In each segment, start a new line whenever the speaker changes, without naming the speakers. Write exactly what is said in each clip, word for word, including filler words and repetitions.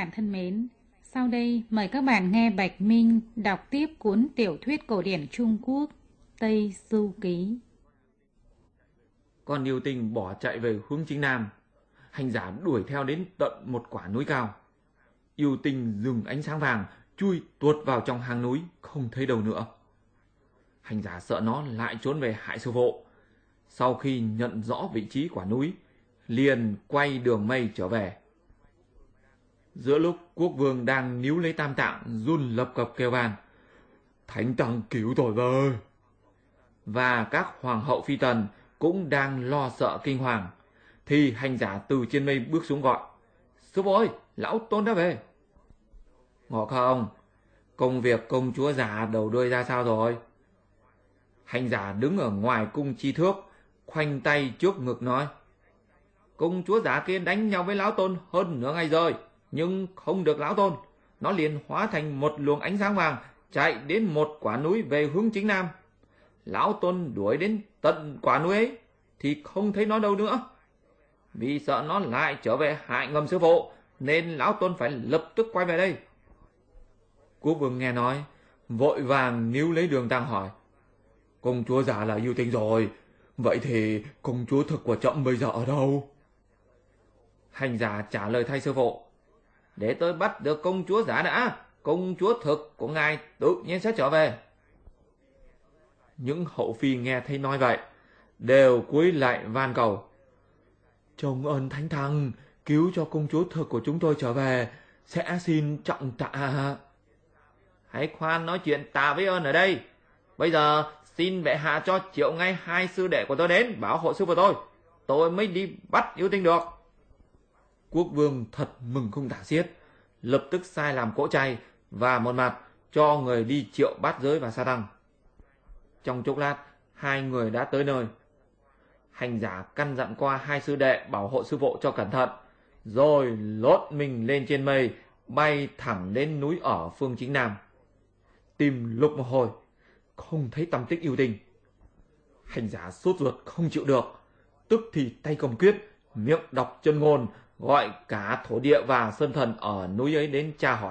bạn thân mến, sau đây mời các bạn nghe Bạch Minh đọc tiếp cuốn tiểu thuyết cổ điển Trung Quốc Tây Du Ký.
Con yêu tinh bỏ chạy về hướng chính nam. Hành giả đuổi theo đến tận một quả núi cao. Yêu tinh dừng ánh sáng vàng, chui tuột vào trong hang núi, không thấy đâu nữa. Hành giả sợ nó lại trốn về hại sư phụ. Sau khi nhận rõ vị trí quả núi, liền quay đường mây trở về. Giữa lúc quốc vương đang níu lấy tam tạng, run lập cập kêu van: "Thánh tăng cứu tôi với!" Và các hoàng hậu phi tần cũng đang lo sợ kinh hoàng, thì hành giả từ trên mây bước xuống gọi: "Sư phụ ơi, lão tôn đã về." "Ngộ không? Công việc công chúa già đầu đuôi ra sao rồi?" Hành giả đứng ở ngoài cung chi thước, khoanh tay trước ngực nói: "Công chúa giả kia đánh nhau với lão tôn hơn nửa ngày rồi, nhưng không được lão tôn. Nó liền hóa thành một luồng ánh sáng vàng, chạy đến một quả núi về hướng chính nam. Lão tôn đuổi đến tận quả núi ấy thì không thấy nó đâu nữa. Vì sợ nó lại trở về hại ngầm sư phụ, nên lão tôn phải lập tức quay về đây." Quốc vương nghe nói, vội vàng níu lấy Đường Tăng hỏi: "Công chúa già là yêu tinh rồi, vậy thì công chúa thực của trẫm bây giờ ở đâu?" Hành giả trả lời thay sư phụ: "Để tôi bắt được công chúa giả đã, công chúa thực của ngài tự nhiên sẽ trở về." Những hậu phi nghe thấy nói vậy, đều cúi lại van cầu: "Trông ơn thánh tăng, cứu cho công chúa thực của chúng tôi trở về, sẽ xin trọng tạ." "Hãy khoan nói chuyện tạ với ơn ở đây. Bây giờ xin bệ hạ cho triệu ngay hai sư đệ của tôi đến bảo hộ sư phụ tôi, tôi mới đi bắt yêu tinh được." Quốc vương thật mừng không tả xiết, lập tức sai làm cỗ chay và một mặt cho người đi triệu Bát Giới và Sa Tăng. Trong chốc lát, hai người đã tới nơi. Hành giả căn dặn qua hai sư đệ bảo hộ sư phụ cho cẩn thận, rồi lốt mình lên trên mây, bay thẳng đến núi ở phương chính nam. Tìm lục một hồi, không thấy tăm tích yêu tinh. Hành giả sốt ruột không chịu được, tức thì tay cầm quyết, miệng đọc chân ngôn, gọi cả thổ địa và sơn thần ở núi ấy đến tra hỏi.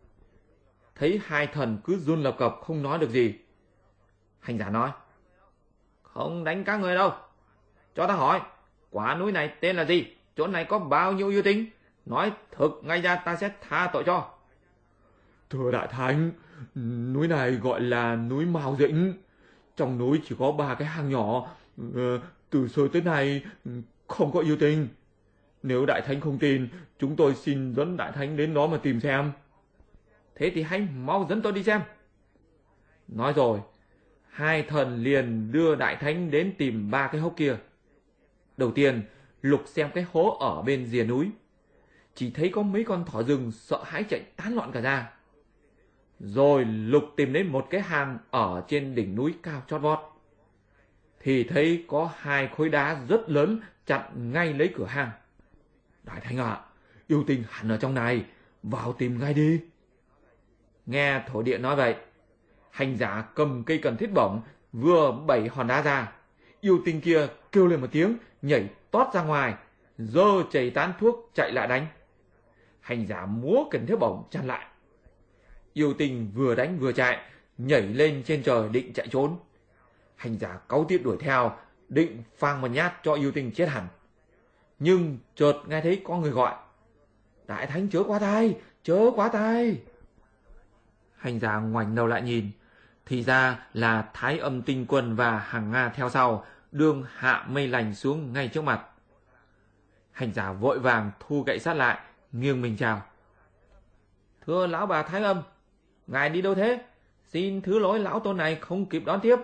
Thấy hai thần cứ run lập cập không nói được gì. Hành giả nói: "Không đánh các người đâu. Cho ta hỏi, quả núi này tên là gì? Chỗ này có bao nhiêu yêu tinh? Nói thực ngay ra ta sẽ tha tội cho."
"Thưa đại thánh, núi này gọi là núi Mao Dĩnh. Trong núi chỉ có ba cái hang nhỏ, từ xưa tới nay không có yêu tinh. Nếu đại thánh không tin, chúng tôi xin dẫn đại thánh đến đó mà tìm xem."
"Thế thì hãy mau dẫn tôi đi xem." Nói rồi, hai thần liền đưa đại thánh đến tìm ba cái hốc kia. Đầu tiên, lục xem cái hố ở bên rìa núi. Chỉ thấy có mấy con thỏ rừng sợ hãi chạy tán loạn cả ra. Rồi lục tìm đến một cái hang ở trên đỉnh núi cao chót vót. Thì thấy có hai khối đá rất lớn chặn ngay lấy cửa hang.
"Đại thánh ạ, à, yêu tinh hẳn ở trong này, vào tìm ngay đi."
Nghe thổ địa nói vậy, hành giả cầm cây cần thiết bổng, vừa bẩy hòn đá ra. Yêu tinh kia kêu lên một tiếng, nhảy tót ra ngoài, giơ chày tán thuốc chạy lại đánh. Hành giả múa cần thiết bổng chặn lại. Yêu tinh vừa đánh vừa chạy, nhảy lên trên trời định chạy trốn. Hành giả cáu tiết đuổi theo, định phang một nhát cho yêu tinh chết hẳn. Nhưng chợt nghe thấy có người gọi: "Đại thánh chớ quá tay, chớ quá tay." Hành giả ngoảnh đầu lại nhìn, thì ra là Thái Âm Tinh Quân và Hằng Nga theo sau, đương hạ mây lành xuống ngay trước mặt. Hành giả vội vàng thu gậy sắt lại, nghiêng mình chào: "Thưa lão bà Thái Âm, ngài đi đâu thế? Xin thứ lỗi lão tôn này không kịp đón tiếp."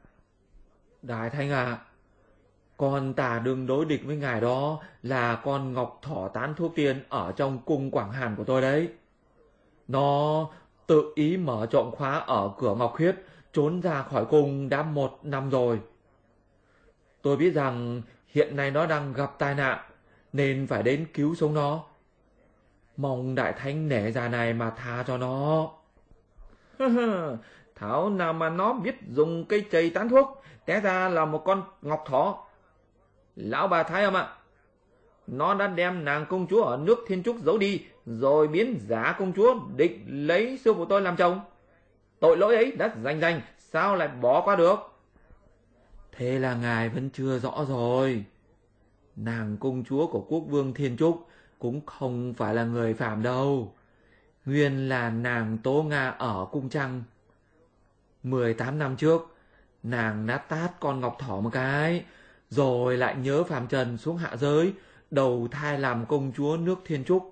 "Đại thánh à, con tả đương đối địch với ngài đó là con ngọc thỏ tán thuốc tiên ở trong cung Quảng Hàn của tôi đấy. Nó tự ý mở trộm khóa ở cửa Ngọc Huyết, trốn ra khỏi cung đã một năm rồi. Tôi biết rằng hiện nay nó đang gặp tai nạn, nên phải đến cứu sống nó. Mong đại thánh nể già này mà tha cho nó."
"Thảo nào mà nó biết dùng cây chày tán thuốc, té ra là một con ngọc thỏ. Lão bà Thái Âm ạ, nó đã đem nàng công chúa ở nước Thiên Trúc giấu đi,
rồi biến giả công chúa định lấy sư phụ tôi làm chồng. Tội lỗi ấy đã rành rành, sao lại bỏ qua được?
Thế là ngài vẫn chưa rõ rồi. Nàng công chúa của quốc vương Thiên Trúc cũng không phải là người phàm đâu. Nguyên là nàng Tố Nga ở cung trăng. mười tám năm trước, nàng đã tát con Ngọc Thỏ một cái, rồi lại nhớ phàm trần xuống hạ giới, đầu thai làm công chúa nước Thiên Trúc.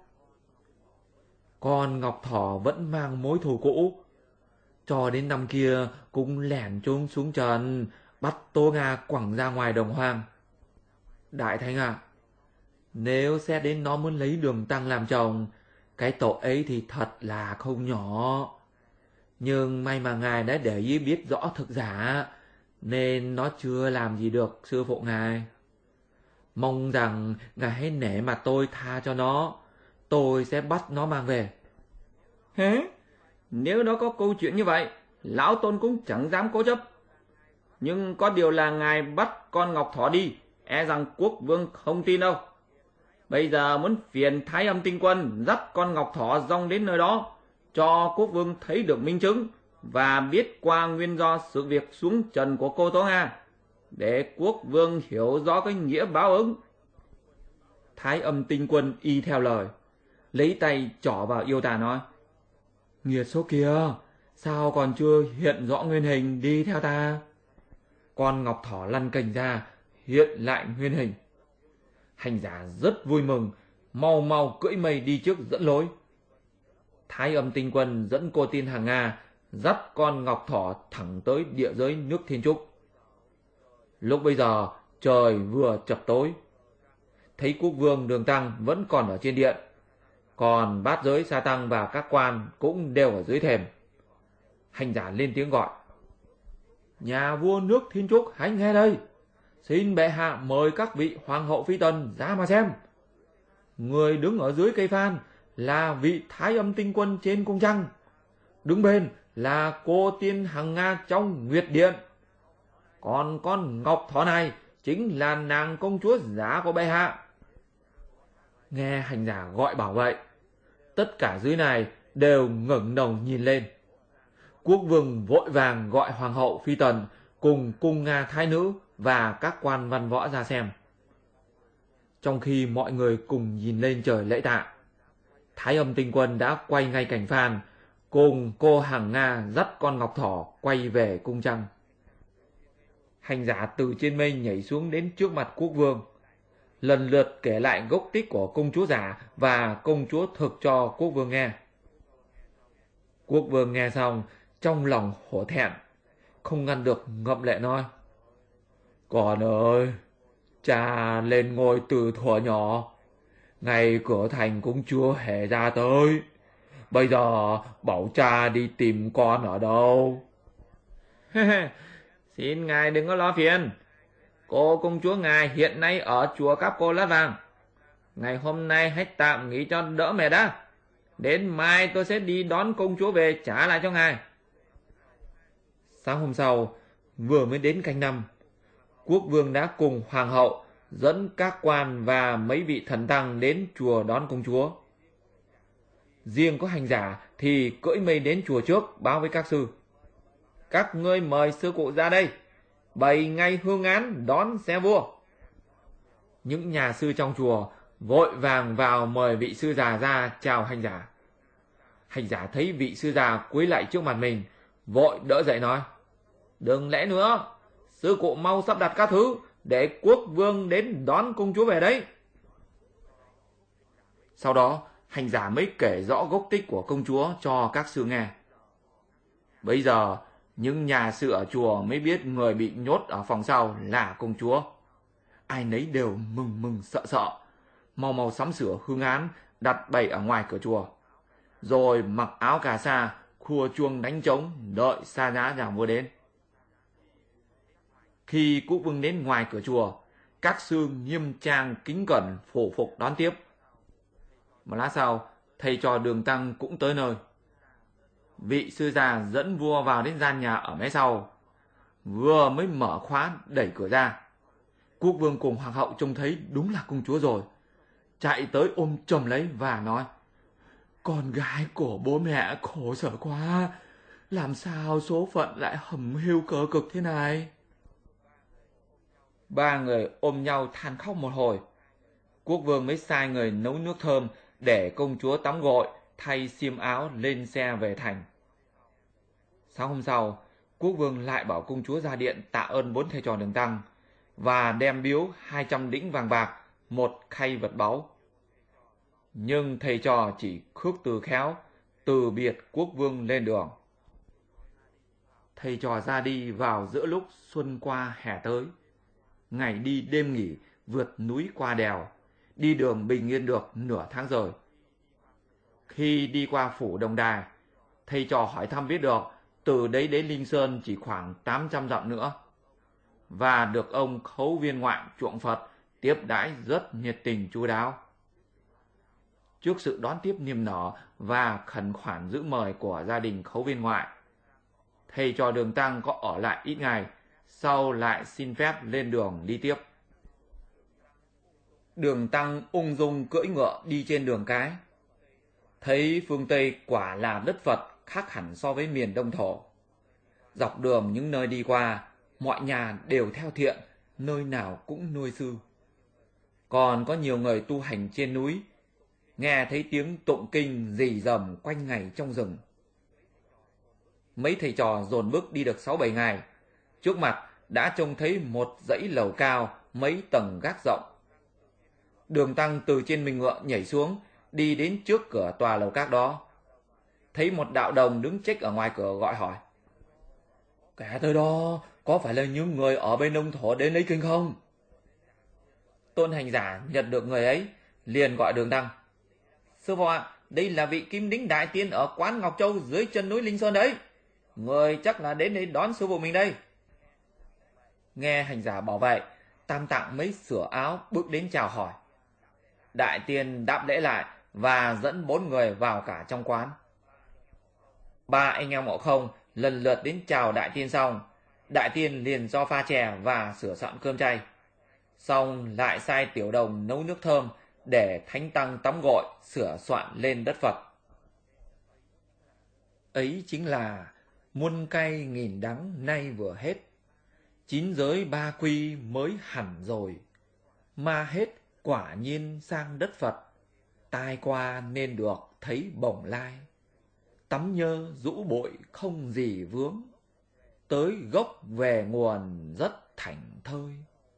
Con Ngọc Thỏ vẫn mang mối thù cũ. Cho đến năm kia cũng lẻn trốn xuống trần, bắt Tố Nga quẳng ra ngoài đồng hoang. Đại thánh ạ, à, nếu xét đến nó muốn lấy Đường Tăng làm chồng, cái tội ấy thì thật là không nhỏ. Nhưng may mà ngài đã để ý biết rõ thực giả, nên nó chưa làm gì được sư phụ ngài. Mong rằng ngài hãy nể mặt tôi tha cho nó, tôi sẽ bắt nó mang về.
Hế? Nếu nó có câu chuyện như vậy, lão tôn cũng chẳng dám cố chấp. Nhưng có điều là ngài bắt con Ngọc Thỏ đi, e rằng quốc vương không tin đâu. Bây giờ muốn phiền Thái Âm Tinh Quân dắt con Ngọc Thỏ dong đến nơi đó, cho quốc vương thấy được minh chứng và biết qua nguyên do sự việc xuống trần của cô Tố Nga, để quốc vương hiểu rõ cái nghĩa báo ứng.
Thái Âm Tinh Quân y theo lời, lấy tay trỏ vào yêu tà nói: Nghiệt số kia, sao còn chưa hiện rõ nguyên hình đi theo ta? Con Ngọc Thỏ lăn cành ra, hiện lại nguyên hình. Hành giả rất vui mừng, mau mau cưỡi mây đi trước dẫn lối. Thái Âm Tinh Quân dẫn cô tiên hàng Nga dắt con Ngọc Thỏ thẳng tới địa giới nước Thiên Trúc. Lúc bây giờ trời vừa chập tối, thấy quốc vương Đường Tăng vẫn còn ở trên điện, còn bát giới Sa Tăng và các quan cũng đều ở dưới thềm. Hành giả lên tiếng gọi: Nhà vua nước Thiên Trúc hãy nghe đây, xin bệ hạ mời các vị hoàng hậu phi tần ra mà xem. Người đứng ở dưới cây phan là vị Thái Âm Tinh Quân trên cung trăng, đứng bên là cô tiên hằng Nga trong Nguyệt Điện. Còn con Ngọc Thỏ này chính là nàng công chúa giả của bệ hạ. Nghe hành giả gọi bảo vậy, tất cả dưới này đều ngẩng đầu nhìn lên. Quốc vương vội vàng gọi hoàng hậu phi tần cùng cung Nga thái nữ và các quan văn võ ra xem. Trong khi mọi người cùng nhìn lên trời lễ tạ, Thái Âm Tinh Quân đã quay ngay cảnh phan, cùng cô hằng Nga dắt con Ngọc Thỏ quay về cung trăng. Hành giả từ trên mây nhảy xuống đến trước mặt quốc vương, lần lượt kể lại gốc tích của công chúa giả và công chúa thực cho quốc vương nghe. Quốc vương nghe xong, trong lòng hổ thẹn, không ngăn được ngậm lệ nói: Con ơi, cha lên ngôi từ thuở nhỏ, ngay cửa thành cũng chưa hề ra tới. Bây giờ bảo cha đi tìm con ở đâu?
Xin ngài đừng có lo phiền. Cô công chúa ngài hiện nay ở chùa Cáp Cô Lát Vàng. Ngày hôm nay hãy tạm nghỉ cho đỡ mệt đã. Đến mai tôi sẽ đi đón công chúa về trả lại cho ngài.
Sáng hôm sau, vừa mới đến canh năm, quốc vương đã cùng hoàng hậu dẫn các quan và mấy vị thần tăng đến chùa đón công chúa. Riêng có hành giả thì cưỡi mây đến chùa trước báo với các sư:
Các ngươi mời sư cụ ra đây, bày ngay hương án đón xe vua.
Những nhà sư trong chùa vội vàng vào mời vị sư già ra chào hành giả. Hành giả thấy vị sư già cúi lại trước mặt mình, vội đỡ dậy nói:
Đừng lẽ nữa, sư cụ mau sắp đặt các thứ để quốc vương đến đón công chúa về đấy.
Sau đó hành giả mới kể rõ gốc tích của công chúa cho các sư nghe. Bây giờ những nhà sư ở chùa mới biết người bị nhốt ở phòng sau là công chúa. Ai nấy đều mừng mừng sợ sợ, mau mau sắm sửa hương án đặt bày ở ngoài cửa chùa, rồi mặc áo cà sa khua chuông đánh trống đợi sa nhã nhà vua đến. Khi quốc vương đến ngoài cửa chùa, các sư nghiêm trang kính cẩn phổ phục đón tiếp. Một lát sau, thầy trò Đường Tăng cũng tới nơi. Vị sư già dẫn vua vào đến gian nhà ở mé sau, vừa mới mở khóa đẩy cửa ra, quốc vương cùng hoàng hậu trông thấy đúng là công chúa rồi, chạy tới ôm chầm lấy và nói:
Con gái của bố mẹ khổ sở quá. Làm sao số phận lại hầm hiu cờ cực thế này?
Ba người ôm nhau than khóc một hồi. Quốc vương mới sai người nấu nước thơm để công chúa tắm gội, thay xiêm áo lên xe về thành. Sáng hôm sau, quốc vương lại bảo công chúa ra điện tạ ơn bốn thầy trò Đường Tăng và đem biếu hai trăm đĩnh vàng bạc, một khay vật báu. Nhưng thầy trò chỉ khước từ khéo, từ biệt quốc vương lên đường. Thầy trò ra đi vào giữa lúc xuân qua hè tới. Ngày đi đêm nghỉ, vượt núi qua đèo, đi đường bình yên được nửa tháng rồi. Khi đi qua phủ Đồng Đà, thầy trò hỏi thăm biết được từ đấy đến Linh Sơn chỉ khoảng tám trăm dặm nữa, và được ông Khấu Viên Ngoại chuộng Phật tiếp đãi rất nhiệt tình chu đáo. Trước sự đón tiếp niềm nở và khẩn khoản giữ mời của gia đình Khấu Viên Ngoại, thầy trò Đường Tăng có ở lại ít ngày, sau lại xin phép lên đường đi tiếp. Đường Tăng ung dung cưỡi ngựa đi trên đường cái. Thấy phương Tây quả là đất Phật khác hẳn so với miền Đông thổ. Dọc đường những nơi đi qua, mọi nhà đều theo thiện, nơi nào cũng nuôi sư. Còn có nhiều người tu hành trên núi, nghe thấy tiếng tụng kinh rì rầm quanh ngày trong rừng. Mấy thầy trò dồn bước đi được sáu bảy ngày, trước mặt đã trông thấy một dãy lầu cao mấy tầng gác rộng. Đường Tăng từ trên mình ngựa nhảy xuống, đi đến trước cửa tòa lầu các đó. Thấy một đạo đồng đứng chếch ở ngoài cửa gọi hỏi: "Kẻ tới đó có phải là những người ở bên Đông thổ đến lấy kinh không?" Tôn hành giả nhận được người ấy, liền gọi Đường Tăng: "Sư phụ ạ, đây là vị Kim Đính đại tiên ở quán Ngọc Châu dưới chân núi Linh Sơn đấy. Người chắc là đến để đón sư phụ mình đây." Nghe hành giả bảo vậy, Tam Tạng mới sửa áo bước đến chào hỏi. Đại tiên đáp lễ lại và dẫn bốn người vào cả trong quán. Ba anh em Ngộ Không lần lượt đến chào đại tiên xong, đại tiên liền cho pha chè và sửa soạn cơm chay. Xong lại sai tiểu đồng nấu nước thơm để thánh tăng tắm gội, sửa soạn lên đất Phật. Ấy chính là muôn cay nghìn đắng nay vừa hết, chín giới ba quy mới hẳn rồi, mà hết quả nhiên sang đất Phật, tai qua nên được thấy bổng lai. Tắm nhơ rũ bụi không gì vướng, tới gốc về nguồn rất thảnh thơi.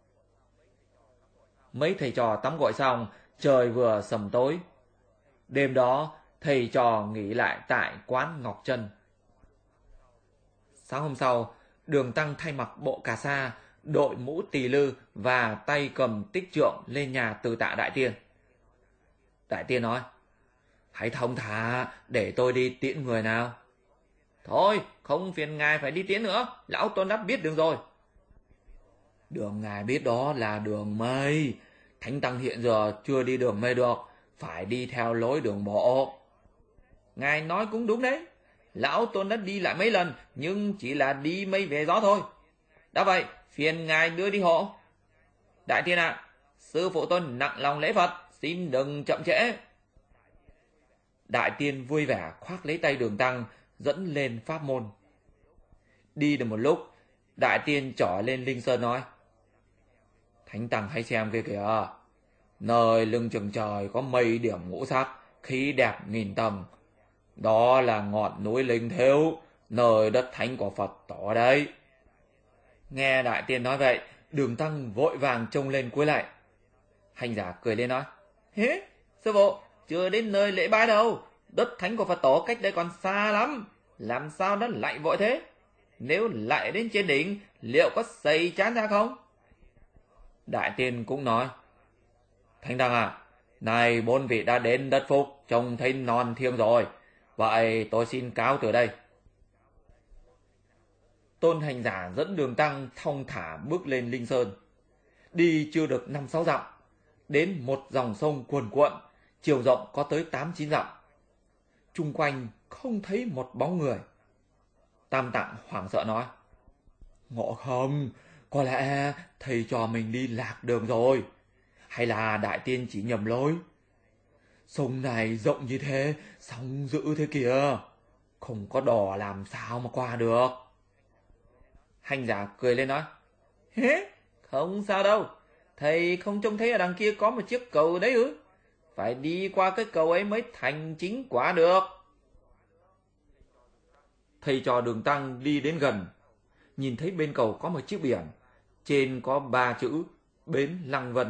Mấy thầy trò tắm gội xong, trời vừa sầm tối. Đêm đó, thầy trò nghỉ lại tại quán Ngọc Trân. Sáng hôm sau, Đường Tăng thay mặc bộ cà sa, đội mũ tỳ lư và tay cầm tích trượng lên nhà Từ Tạ đại tiên. Đại tiên nói: "Hãy thông thả để tôi đi tiễn người nào." "Thôi, không phiền ngài phải đi tiễn nữa, lão tôn đã biết đường rồi." "Đường ngài biết đó là đường mây. Thánh tăng hiện giờ chưa đi đường mây được, phải đi theo lối đường bộ." "Ngài nói cũng đúng đấy. Lão tôn đã đi lại mấy lần, nhưng chỉ là đi mây về gió thôi. Đã vậy, phiền ngài đưa đi hộ." "Đại tiên ạ, à, sư phụ tôn nặng lòng lễ Phật, xin đừng chậm trễ." Đại tiên vui vẻ khoác lấy tay Đường Tăng, dẫn lên pháp môn. Đi được một lúc, đại tiên trỏ lên Linh Sơn nói: "Thánh tăng hãy xem kia kìa, nơi lưng chừng trời có mây điểm ngũ sắc, khí đẹp nghìn tầng. Đó là ngọn núi Linh Thếu, nơi đất thánh của Phật tổ đấy." Nghe đại tiên nói vậy, Đường Tăng vội vàng trông lên cúi lại. Hành giả cười lên nói: "Hế, sư phụ, chưa đến nơi lễ bái đâu. Đất thánh của Phật tổ cách đây còn xa lắm, làm sao nó lại vội thế? Nếu lại đến trên đỉnh, liệu có xây chán ra không?" Đại tiên cũng nói: "Thánh tăng à, này bốn vị đã đến đất Phúc, trông thấy non thiêng rồi. Vậy tôi xin cáo từ đây." Tôn hành giả dẫn Đường Tăng thong thả bước lên Linh Sơn. Đi chưa được năm sáu dặm, đến một dòng sông cuồn cuộn, chiều rộng có tới tám chín dặm. Chung quanh không thấy một bóng người. Tam Tạng hoảng sợ nói: "Ngộ Không, có lẽ thầy trò mình đi lạc đường rồi, hay là đại tiên chỉ nhầm lối?"
Sông này rộng như thế, sóng dữ thế kìa. Không có đò làm sao mà qua được.
Hành giả cười lên nói, hế, không sao đâu. Thầy không trông thấy ở đằng kia có một chiếc cầu đấy ư? Phải đi qua cái cầu ấy mới thành chính quả được. Thầy trò Đường Tăng đi đến gần, nhìn thấy bên cầu có một chiếc biển, trên có ba chữ Bến Lăng Vân.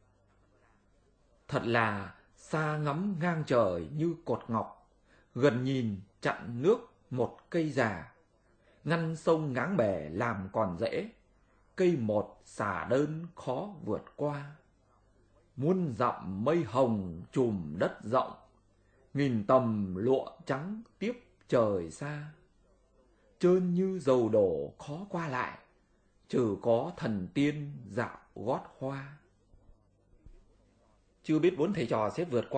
Thật là xa ngắm ngang trời như cột ngọc, gần nhìn chặn nước một cây già, ngăn sông ngáng bể làm còn dễ, cây một xả đơn khó vượt qua. Muôn dặm mây hồng trùm đất rộng, nghìn tầm lụa trắng tiếp trời xa. Trơn như dầu đổ khó qua lại, trừ có thần tiên dạo gót hoa. Chưa biết bốn thầy trò sẽ vượt qua